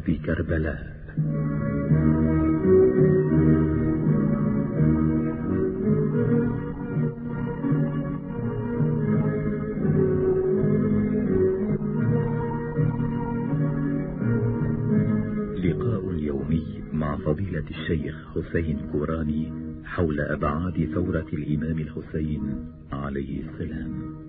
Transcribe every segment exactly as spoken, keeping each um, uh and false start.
في كربلاء. لقاء يومي مع فضيلة الشيخ حسين كوراني حول أبعاد ثورة الإمام الحسين عليه السلام.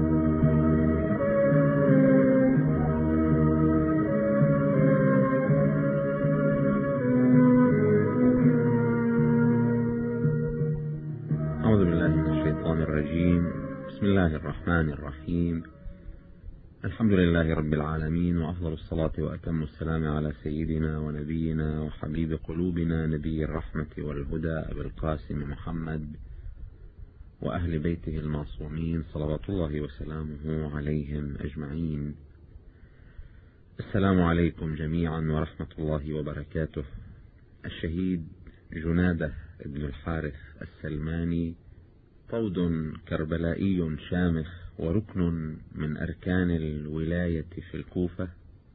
أعوذ بالله من الشيطان الرجيم. بسم الله الرحمن الرحيم. الحمد لله رب العالمين، وأفضل الصلاة وأتم السلام على سيدنا ونبينا وحبيب قلوبنا نبي الرحمة والهدى أبي القاسم محمد وأهل بيته المعصومين صلوات الله وسلامه عليهم أجمعين. السلام عليكم جميعا ورحمة الله وبركاته. الشهيد جنادة بن الحارث السلماني طود كربلائي شامخ وركن من أركان الولاية في الكوفة،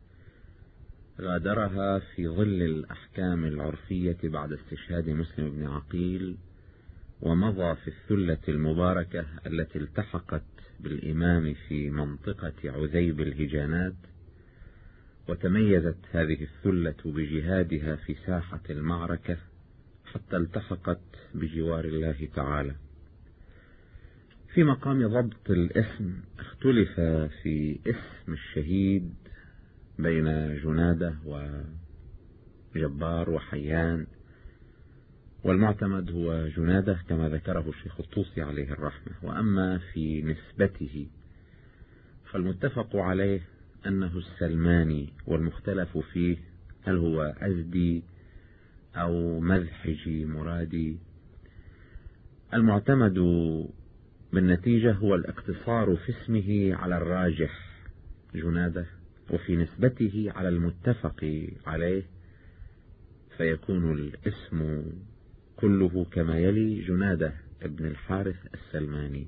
غادرها في ظل الأحكام العرفية بعد استشهاد مسلم بن عقيل، ومضى في الثلة المباركة التي التحقت بالإمام في منطقة عذيب الهجانات، وتميزت هذه الثلة بجهادها في ساحة المعركة حتى التحقت بجوار الله تعالى. في مقام ضبط الاسم اختلف في اسم الشهيد بين جنادة وجبار وحيان، والمعتمد هو جنادة كما ذكره الشيخ الطوسي عليه الرحمة. وأما في نسبته فالمتفق عليه أنه السلماني، والمختلف فيه هل هو أزدي أو مذحجي مرادي. المعتمد بالنتيجة هو الاقتصار في اسمه على الراجح جنادة، وفي نسبته على المتفق عليه، فيكون الاسم كله كما يلي: جنادة ابن الحارث السلماني.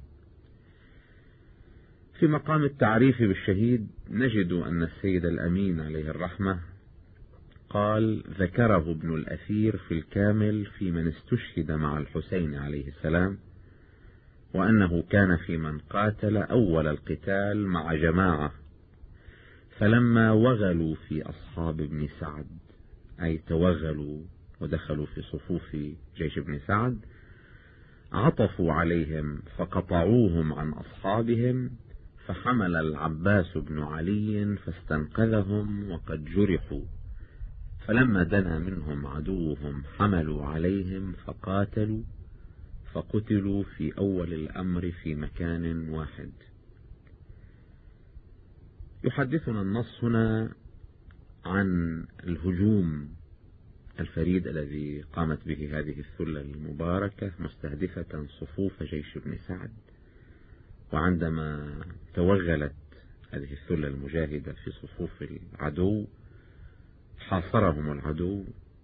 في مقام التعريف بالشهيد نجد أن السيد الأمين عليه الرحمة قال: ذكره ابن الأثير في الكامل في من استشهد مع الحسين عليه السلام، وأنه كان في من قاتل أول القتال مع جماعة، فلما وغلوا في أصحاب ابن سعد، أي توغلوا ودخلوا في صفوف جيش ابن سعد، عطفوا عليهم فقطعوهم عن أصحابهم، فحمل العباس بن علي فاستنقذهم وقد جرحوا، فلما دنا منهم عدوهم حملوا عليهم فقاتلوا، فقتلوا في أول الأمر في مكان واحد. يحدثنا النص هنا عن الهجوم الفريد الذي قامت به هذه الثلة المباركة مستهدفة صفوف جيش ابن سعد، وعندما توغلت هذه الثلة المجاهدة في صفوف العدو حاصرهم العدو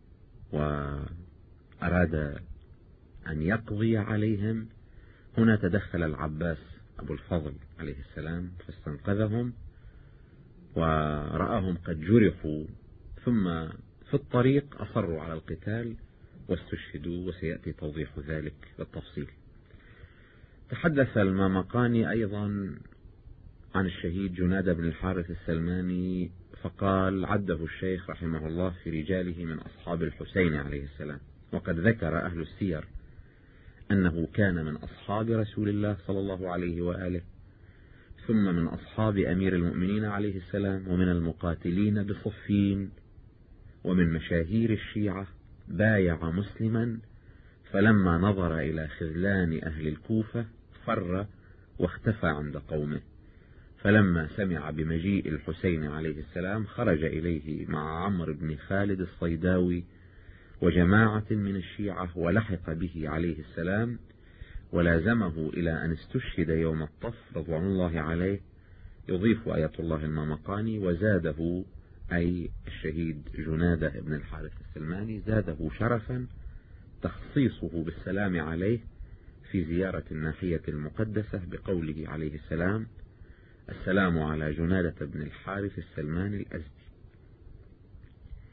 وأراد أن يقضي عليهم. هنا تدخل العباس أبو الفضل عليه السلام فاستنقذهم، ورآهم قد جرحوا، ثم في الطريق أصروا على القتال واستشهدوا، وسيأتي توضيح ذلك بالتفصيل. تحدث المامقاني أيضا عن الشهيد جنادة بن الحارث السلماني فقال: عده الشيخ رحمه الله في رجاله من أصحاب الحسين عليه السلام، وقد ذكر أهل السير أنه كان من أصحاب رسول الله صلى الله عليه وآله، ثم من أصحاب أمير المؤمنين عليه السلام، ومن المقاتلين بصفين، ومن مشاهير الشيعة. بايع مسلما، فلما نظر إلى خذلان أهل الكوفة فر واختفى عند قومه، فلما سمع بمجيء الحسين عليه السلام خرج إليه مع عمرو بن خالد الصيداوي وجماعة من الشيعة، ولحق به عليه السلام ولازمه إلى أن استشهد يوم الطف رضوان الله عليه. يضيف آية الله المامقاني: وزاده، أي الشهيد جنادة بن الحارث السلماني، زاده شرفا تخصيصه بالسلام عليه في زيارة الناحية المقدسة بقوله عليه السلام: السلام على جنادة بن الحارث السلماني الأزدي.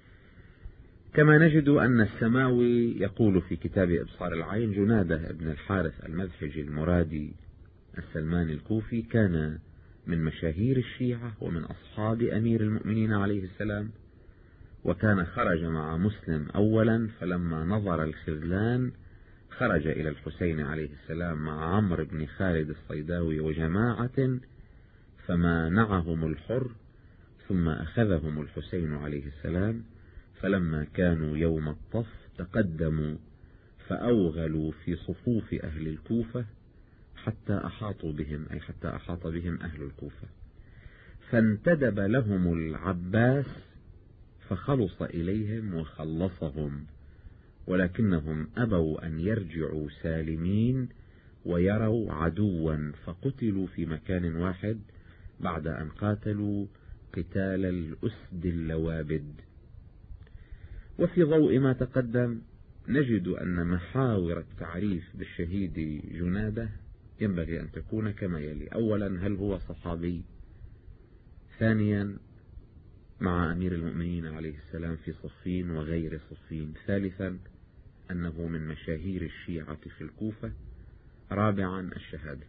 كما نجد أن السماوي يقول في كتاب إبصار العين: جنادة بن الحارث المذحجي المرادي السلماني الكوفي كان من مشاهير الشيعة ومن أصحاب أمير المؤمنين عليه السلام، وكان خرج مع مسلم أولا، فلما نظر الخذلان خرج إلى الحسين عليه السلام مع عمرو بن خالد الصيداوي وجماعة فمانعهم الحر، ثم أخذهم الحسين عليه السلام، فلما كانوا يوم الطف تقدموا فأوغلوا في صفوف أهل الكوفة حتى أحاطوا بهم، أي حتى أحاط بهم أهل الكوفة، فانتدب لهم العباس فخلص إليهم وخلصهم، ولكنهم أبوا أن يرجعوا سالمين ويروا عدوا، فقتلوا في مكان واحد بعد أن قاتلوا قتال الأسد اللوابد. وفي ضوء ما تقدم نجد أن محاور التعريف بالشهيد جنادة ينبغي أن تكون كما يلي: أولا، هل هو صحابي؟ ثانيا، مع أمير المؤمنين عليه السلام في صفين وغير صفين؟ ثالثا، أنه من مشاهير الشيعة في الكوفة؟ رابعا، الشهادة.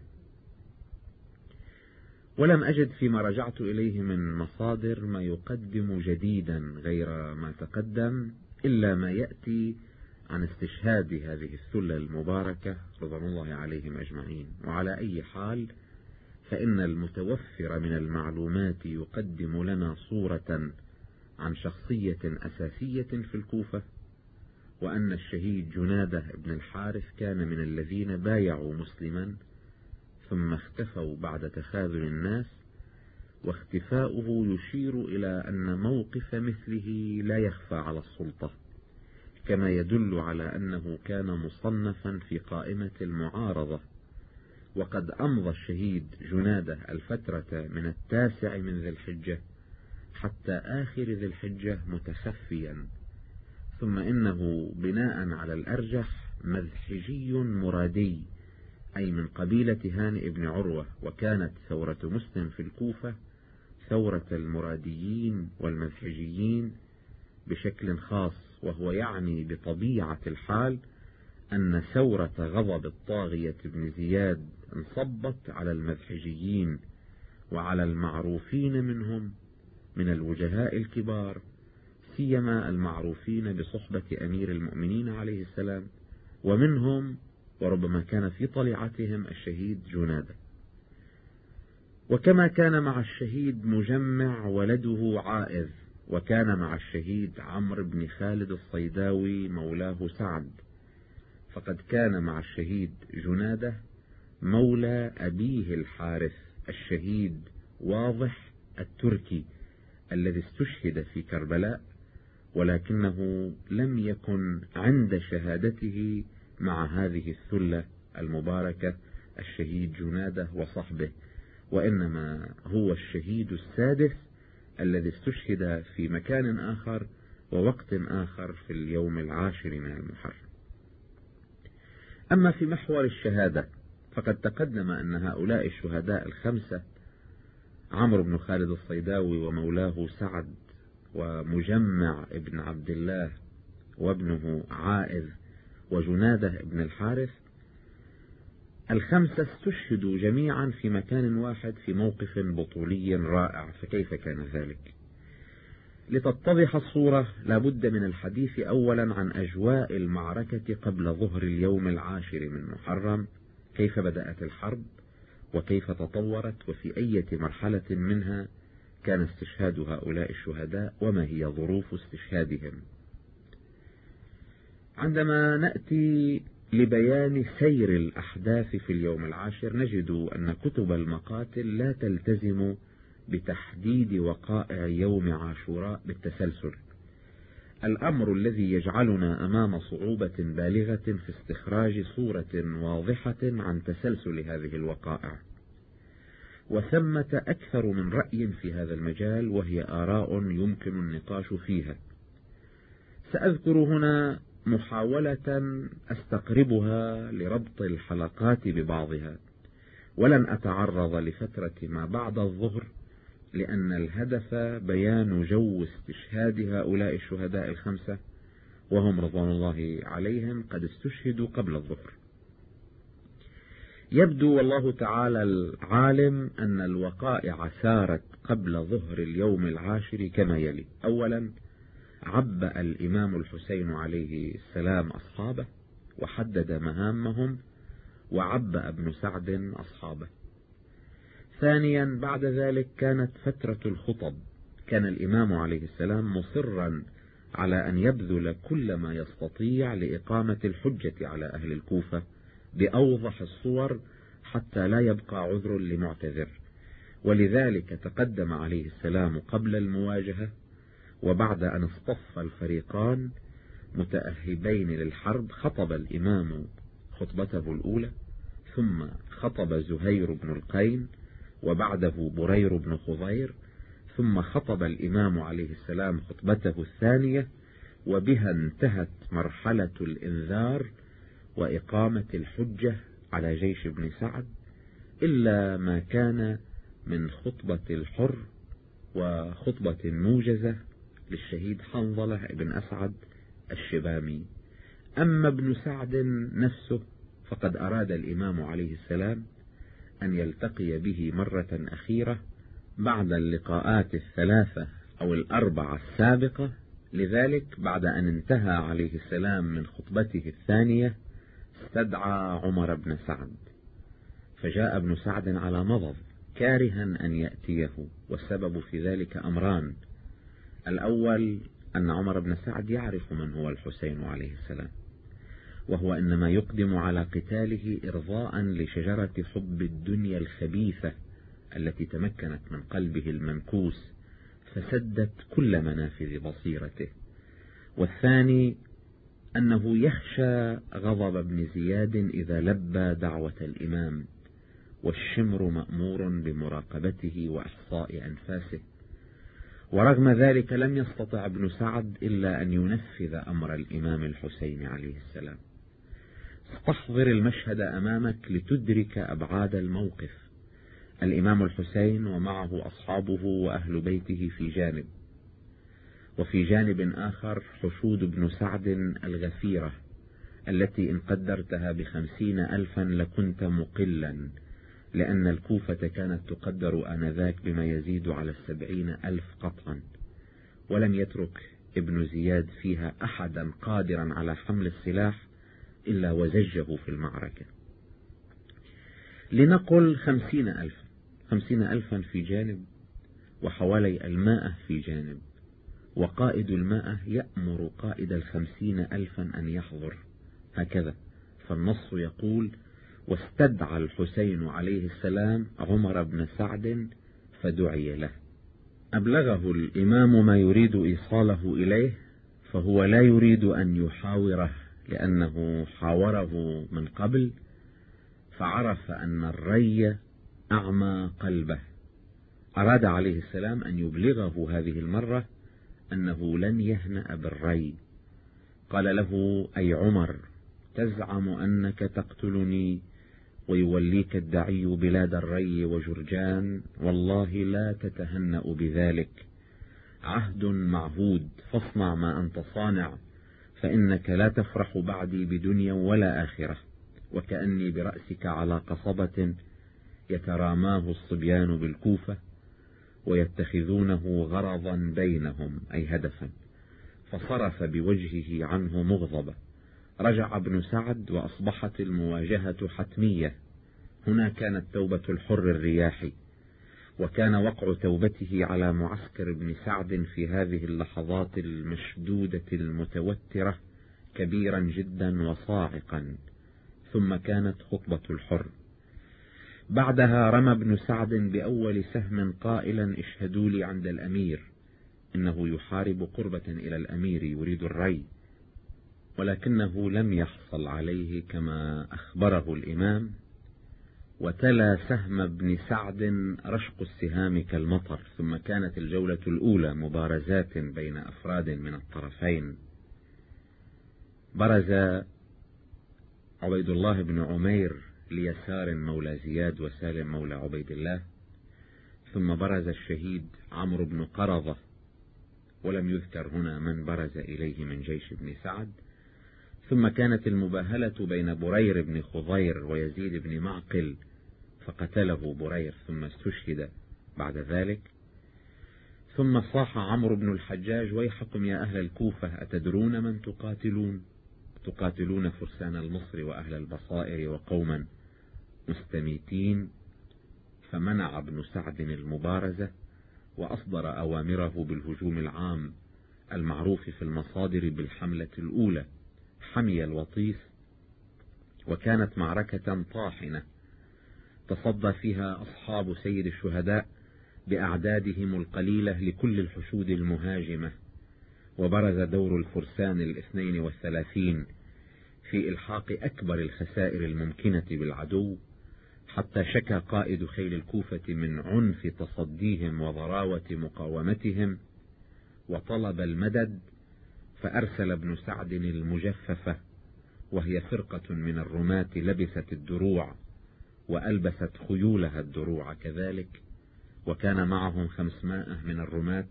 ولم أجد فيما رجعت إليه من مصادر ما يقدم جديدا غير ما تقدم، إلا ما يأتي عن استشهاد هذه الثلة المباركة رضوان الله عليهم أجمعين. وعلى أي حال فإن المتوفر من المعلومات يقدم لنا صورة عن شخصية أساسية في الكوفة، وأن الشهيد جنادة بن الحارث كان من الذين بايعوا مسلما ثم اختفوا بعد تخاذل الناس، واختفاؤه يشير إلى أن موقف مثله لا يخفى على السلطة، كما يدل على أنه كان مصنفا في قائمة المعارضة. وقد أمضى الشهيد جنادة الفترة من التاسع من ذي الحجة حتى آخر ذي الحجة متخفيا، ثم إنه بناء على الأرجح مذحجي مرادي، أي من قبيلة هانئ بن عروة، وكانت ثورة مسلم في الكوفة ثورة المراديين والمذحجيين بشكل خاص، وهو يعني بطبيعة الحال أن ثورة غضب الطاغية بن زياد انصبت على المذحجيين وعلى المعروفين منهم من الوجهاء الكبار، سيما المعروفين بصحبة أمير المؤمنين عليه السلام، ومنهم وربما كان في طليعتهم الشهيد جنادة. وكما كان مع الشهيد مجمع ولده عائذ، وكان مع الشهيد عمرو بن خالد الصيداوي مولاه سعد، فقد كان مع الشهيد جنادة مولى أبيه الحارث الشهيد واضح التركي الذي استشهد في كربلاء، ولكنه لم يكن عند شهادته مع هذه الثلة المباركة الشهيد جنادة وصحبه، وإنما هو الشهيد السادس الذي استشهد في مكان آخر ووقت آخر في اليوم العاشر من المحرم. أما في محور الشهادة فقد تقدم أن هؤلاء الشهداء الخمسة، عمرو بن خالد الصيداوي ومولاه سعد ومجمع ابن عبد الله وابنه عائذ وجنادة ابن الحارث، الخمسة استشهدوا جميعا في مكان واحد في موقف بطولي رائع. فكيف كان ذلك؟ لتتضح الصورة لابد من الحديث أولا عن أجواء المعركة قبل ظهر اليوم العاشر من محرم، كيف بدأت الحرب وكيف تطورت، وفي أي مرحلة منها كان استشهاد هؤلاء الشهداء، وما هي ظروف استشهادهم. عندما نأتي لبيان سير الأحداث في اليوم العاشر نجد أن كتب المقاتل لا تلتزم بتحديد وقائع يوم عاشوراء بالتسلسل، الأمر الذي يجعلنا أمام صعوبة بالغة في استخراج صورة واضحة عن تسلسل هذه الوقائع. وثمة أكثر من رأي في هذا المجال، وهي آراء يمكن النقاش فيها. سأذكر هنا محاولة أستقربها لربط الحلقات ببعضها، ولن أتعرض لفترة ما بعد الظهر، لأن الهدف بيان جو استشهاد هؤلاء الشهداء الخمسة وهم رضوان الله عليهم قد استشهدوا قبل الظهر. يبدو والله تعالى العالم أن الوقائع سارت قبل ظهر اليوم العاشر كما يلي: أولا، عبأ الإمام الحسين عليه السلام أصحابه وحدد مهامهم، وعبأ ابن سعد أصحابه. ثانيا، بعد ذلك كانت فترة الخطب، كان الإمام عليه السلام مصرا على أن يبذل كل ما يستطيع لإقامة الحجة على أهل الكوفة بأوضح الصور حتى لا يبقى عذر لمعتذر، ولذلك تقدم عليه السلام قبل المواجهة، وبعد أن اصطف الفريقان متأهبين للحرب خطب الإمام خطبته الأولى، ثم خطب زهير بن القين، وبعده برير بن خضير، ثم خطب الإمام عليه السلام خطبته الثانية، وبها انتهت مرحلة الإنذار وإقامة الحجة على جيش ابن سعد، إلا ما كان من خطبة الحر وخطبة موجزة للشهيد حنظلة بن أسعد الشبامي. أما ابن سعد نفسه فقد أراد الإمام عليه السلام أن يلتقي به مرة أخيرة بعد اللقاءات الثلاثة أو الأربعة السابقة، لذلك بعد أن انتهى عليه السلام من خطبته الثانية استدعى عمر بن سعد، فجاء ابن سعد على مضض كارها أن يأتيه، والسبب في ذلك أمران: الأول أن عمر بن سعد يعرف من هو الحسين عليه السلام، وهو إنما يقدم على قتاله إرضاء لشجرة حب الدنيا الخبيثة التي تمكنت من قلبه المنكوس فسدت كل منافذ بصيرته. والثاني أنه يخشى غضب ابن زياد إذا لبى دعوة الإمام، والشمر مأمور بمراقبته وإحصاء أنفاسه. ورغم ذلك لم يستطع ابن سعد إلا أن ينفذ أمر الإمام الحسين عليه السلام. استحضر المشهد أمامك لتدرك أبعاد الموقف: الإمام الحسين ومعه أصحابه وأهل بيته في جانب، وفي جانب آخر حشود ابن سعد الغفيرة التي إن قدرتها بخمسين ألفا لكنت مقلا، لأن الكوفة كانت تقدر آنذاك بما يزيد على السبعين ألف قطعا، ولم يترك ابن زياد فيها أحدا قادرا على حمل السلاح إلا وزجه في المعركة. لنقل خمسين ألفا خمسين ألفا في جانب، وحوالي المائة في جانب، وقائد المائة يأمر قائد الخمسين ألفا أن يحضر، هكذا. فالنص يقول: واستدعى الحسين عليه السلام عمر بن سعد فدعي له. أبلغه الإمام ما يريد إيصاله إليه، فهو لا يريد أن يحاوره لأنه حاوره من قبل، فعرف أن الري أعمى قلبه. أراد عليه السلام أن يبلغه هذه المرة أنه لن يهنأ بالري. قال له: أي عمر، تزعم أنك تقتلني ويوليك الدعي بلاد الري وجرجان، والله لا تتهنأ بذلك، عهد معهود، فاصنع ما أنت صانع، فإنك لا تفرح بعدي بدنيا ولا آخرة، وكأني برأسك على قصبة يتراماه الصبيان بالكوفة ويتخذونه غرضا بينهم، أي هدفا. فصرف بوجهه عنه مغضبة. رجع ابن سعد وأصبحت المواجهة حتمية. هنا كانت توبة الحر الرياحي، وكان وقع توبته على معسكر ابن سعد في هذه اللحظات المشدودة المتوترة كبيرا جدا وصاعقا. ثم كانت خطبة الحر. بعدها رمى ابن سعد بأول سهم قائلا: اشهدوا لي عند الأمير، إنه يحارب قربة إلى الأمير يريد الري، ولكنه لم يحصل عليه كما أخبره الإمام. وتلا سهم ابن سعد رشق السهام كالمطر. ثم كانت الجولة الأولى مبارزات بين أفراد من الطرفين. برز عبيد الله بن عمير ليسار مولى زياد وسالم مولى عبيد الله، ثم برز الشهيد عمرو بن قرظة ولم يذكر هنا من برز إليه من جيش ابن سعد. ثم كانت المباهلة بين برير بن خضير ويزيد بن معقل، فقتله برير ثم استشهد بعد ذلك. ثم صاح عمرو بن الحجاج: ويحكم يا أهل الكوفة، أتدرون من تقاتلون؟ تقاتلون فرسان المصر وأهل البصائر وقوما مستميتين. فمنع ابن سعد المبارزة، وأصدر أوامره بالهجوم العام المعروف في المصادر بالحملة الأولى، حمي الوطيس. وكانت معركة طاحنة تصدى فيها أصحاب سيد الشهداء بأعدادهم القليلة لكل الحشود المهاجمة، وبرز دور الفرسان الاثنين والثلاثين في إلحاق أكبر الخسائر الممكنة بالعدو، حتى شكى قائد خيل الكوفة من عنف تصديهم وضراوة مقاومتهم، وطلب المدد. فأرسل ابن سعد المجففة، وهي فرقة من الرماة لبست الدروع وألبست خيولها الدروع كذلك، وكان معهم خمسمائة من الرماة.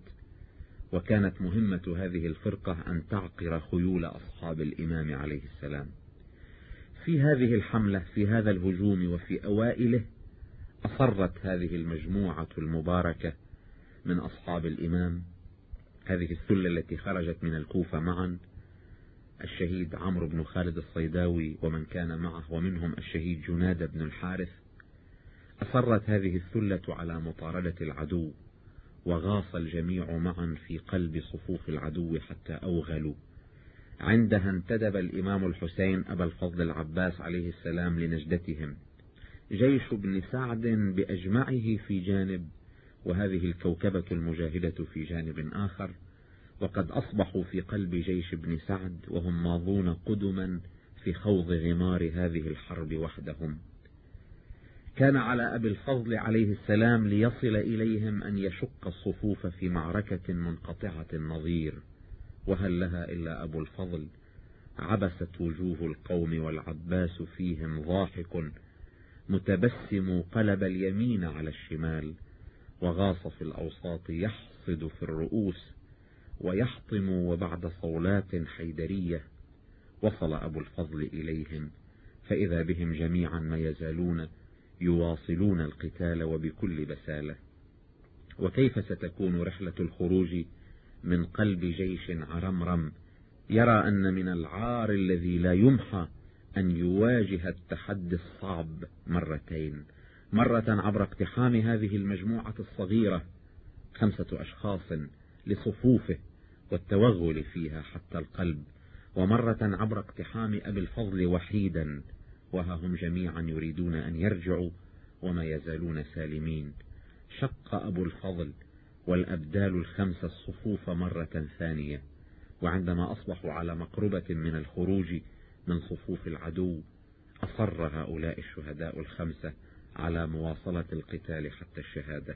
وكانت مهمة هذه الفرقة أن تعقر خيول أصحاب الإمام عليه السلام. في هذه الحملة، في هذا الهجوم وفي أوائله، أصرت هذه المجموعة المباركة من أصحاب الإمام، هذه الثلة التي خرجت من الكوفة معا، الشهيد عمرو بن خالد الصيداوي ومن كان معه، ومنهم الشهيد جناد بن الحارث، أصرت هذه الثلة على مطاردة العدو، وغاص الجميع معا في قلب صفوف العدو حتى أوغلوا. عندها انتدب الإمام الحسين أبا الفضل العباس عليه السلام لنجدتهم، جيش ابن سعد بأجمعه في جانب، وهذه الكوكبة المجاهدة في جانب آخر، وقد أصبحوا في قلب جيش ابن سعد وهم ماضون قدما في خوض غمار هذه الحرب وحدهم. كان على أبي الفضل عليه السلام ليصل إليهم أن يشق الصفوف في معركة منقطعة النظير، وهل لها إلا أبو الفضل؟ عبست وجوه القوم والعباس فيهم ضاحك متبسم، قلب اليمين على الشمال، وغاص في الأوساط يحصد في الرؤوس ويحطم. وبعد صولات حيدرية وصل أبو الفضل إليهم، فإذا بهم جميعا ما يزالون يواصلون القتال وبكل بسالة. وكيف ستكون رحلة الخروج من قلب جيش عرمرم يرى أن من العار الذي لا يمحى أن يواجه التحدي الصعب مرتين، مرة عبر اقتحام هذه المجموعة الصغيرة خمسة أشخاص لصفوفه والتوغل فيها حتى القلب، ومرة عبر اقتحام أبي الفضل وحيدا، وها هم جميعا يريدون أن يرجعوا وما يزالون سالمين. شق أبو الفضل والأبدال الخمسة الصفوف مرة ثانية، وعندما أصبحوا على مقربة من الخروج من صفوف العدو، أصر هؤلاء الشهداء الخمسة على مواصلة القتال حتى الشهادة،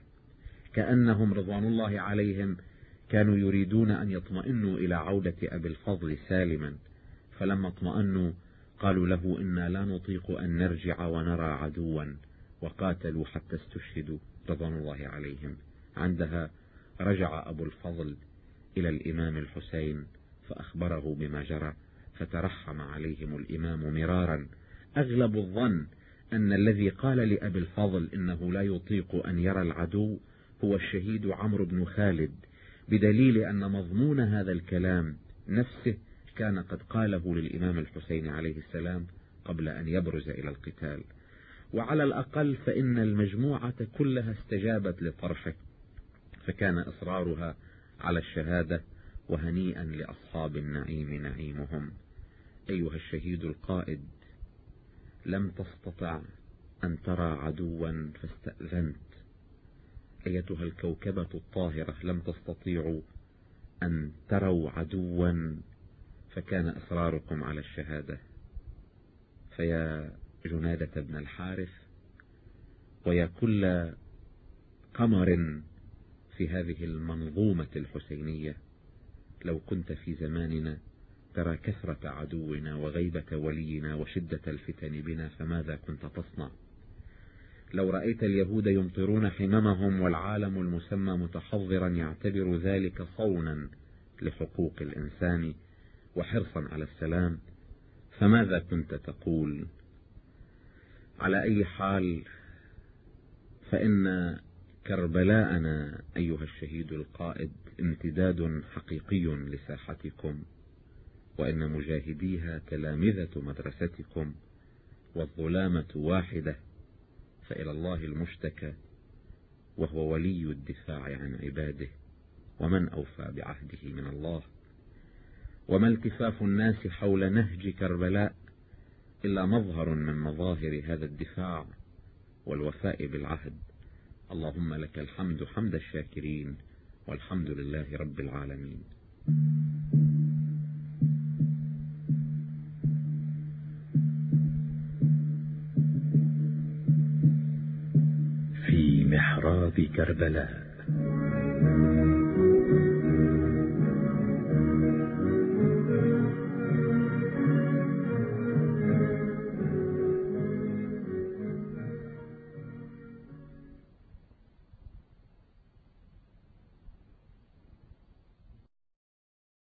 كأنهم رضوان الله عليهم كانوا يريدون أن يطمئنوا إلى عودة أبي الفضل سالما. فلما اطمأنوا قالوا له: إنا لا نطيق أن نرجع ونرى عدوا، وقاتلوا حتى استشهدوا رضوان الله عليهم. عندها رجع أبو الفضل إلى الإمام الحسين فأخبره بما جرى، فترحم عليهم الإمام مرارا. أغلب الظن أن الذي قال لأبي الفضل إنه لا يطيق أن يرى العدو هو الشهيد عمرو بن خالد، بدليل أن مضمون هذا الكلام نفسه كان قد قاله للإمام الحسين عليه السلام قبل أن يبرز إلى القتال. وعلى الأقل فإن المجموعة كلها استجابت لطرحه، فكان إصرارها على الشهادة، وهنيئا لأصحاب النعيم نعيمهم. أيها الشهيد القائد، لم تستطع أن ترى عدوا فاستأذنت. أيتها الكوكبة الطاهرة، لم تستطيعوا أن تروا عدوا فكان إصراركم على الشهادة. فيا جنادة بن الحارث، ويا كل قمر في هذه المنظومة الحسينية، لو كنت في زماننا ترى كثرة عدونا وغيبة ولينا وشدة الفتن بنا، فماذا كنت تصنع؟ لو رأيت اليهود يمطرون حممهم والعالم المسمى متحضرا يعتبر ذلك صونا لحقوق الإنسان وحرصا على السلام، فماذا كنت تقول؟ على أي حال، فإن كربلاءنا أيها الشهيد القائد امتداد حقيقي لساحتكم، وإن مجاهديها تلامذة مدرستكم، والظلامة واحدة، فإلى الله المشتكى، وهو ولي الدفاع عن عباده، ومن أوفى بعهده من الله. وما التفاف الناس حول نهج كربلاء إلا مظهر من مظاهر هذا الدفاع والوفاء بالعهد. اللهم لك الحمد حمد الشاكرين، والحمد لله رب العالمين. في محراب كربلاء.